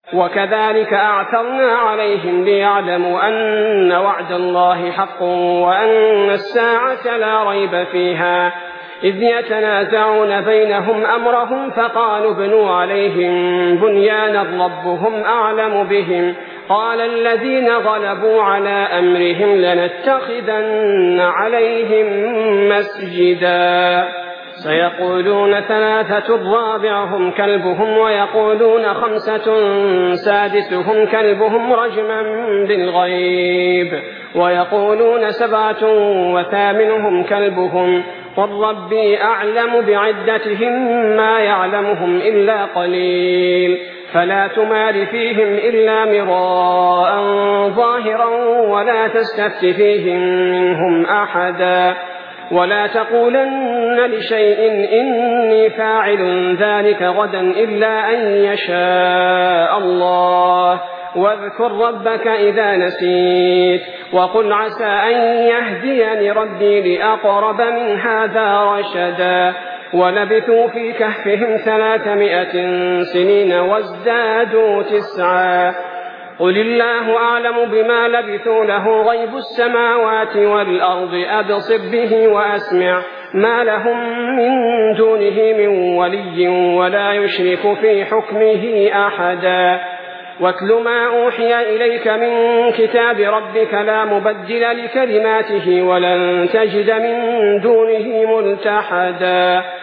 وكذلك أعثرنا عليهم ليعلموا أن وعد الله حق وأن الساعة لا ريب فيها إذ يتنازعون بينهم أمرهم فقالوا ابنوا عليهم بنيانا ربهم أعلم بهم قال الذين غلبوا على أمرهم لنتخذن عليهم مسجدا سيقولون 3 رابعهم كلبهم ويقولون 5 سادسهم كلبهم رجما بالغيب ويقولون 7 وثامنهم كلبهم قل ربي أعلم بعدتهم ما يعلمهم إلا قليل فلا تمار فيهم إلا مراء ظاهرا ولا تستفت فيهم منهم أحدا ولا تقولن لشيء إني فاعل ذلك غدا إلا أن يشاء الله واذكر ربك إذا نسيت وقل عسى أن يهديني ربي لأقرب من هذا رشدا ولبثوا في كهفهم 300 سنين وازدادوا 9 قل الله أعلم بما لبثوا له غيب السماوات والأرض أبصر به وأسمع ما لهم من دونه من ولي ولا يشرك في حكمه أحدا واتل ما أوحي إليك من كتاب ربك لا مبدل لكلماته ولن تجد من دونه ملتحدا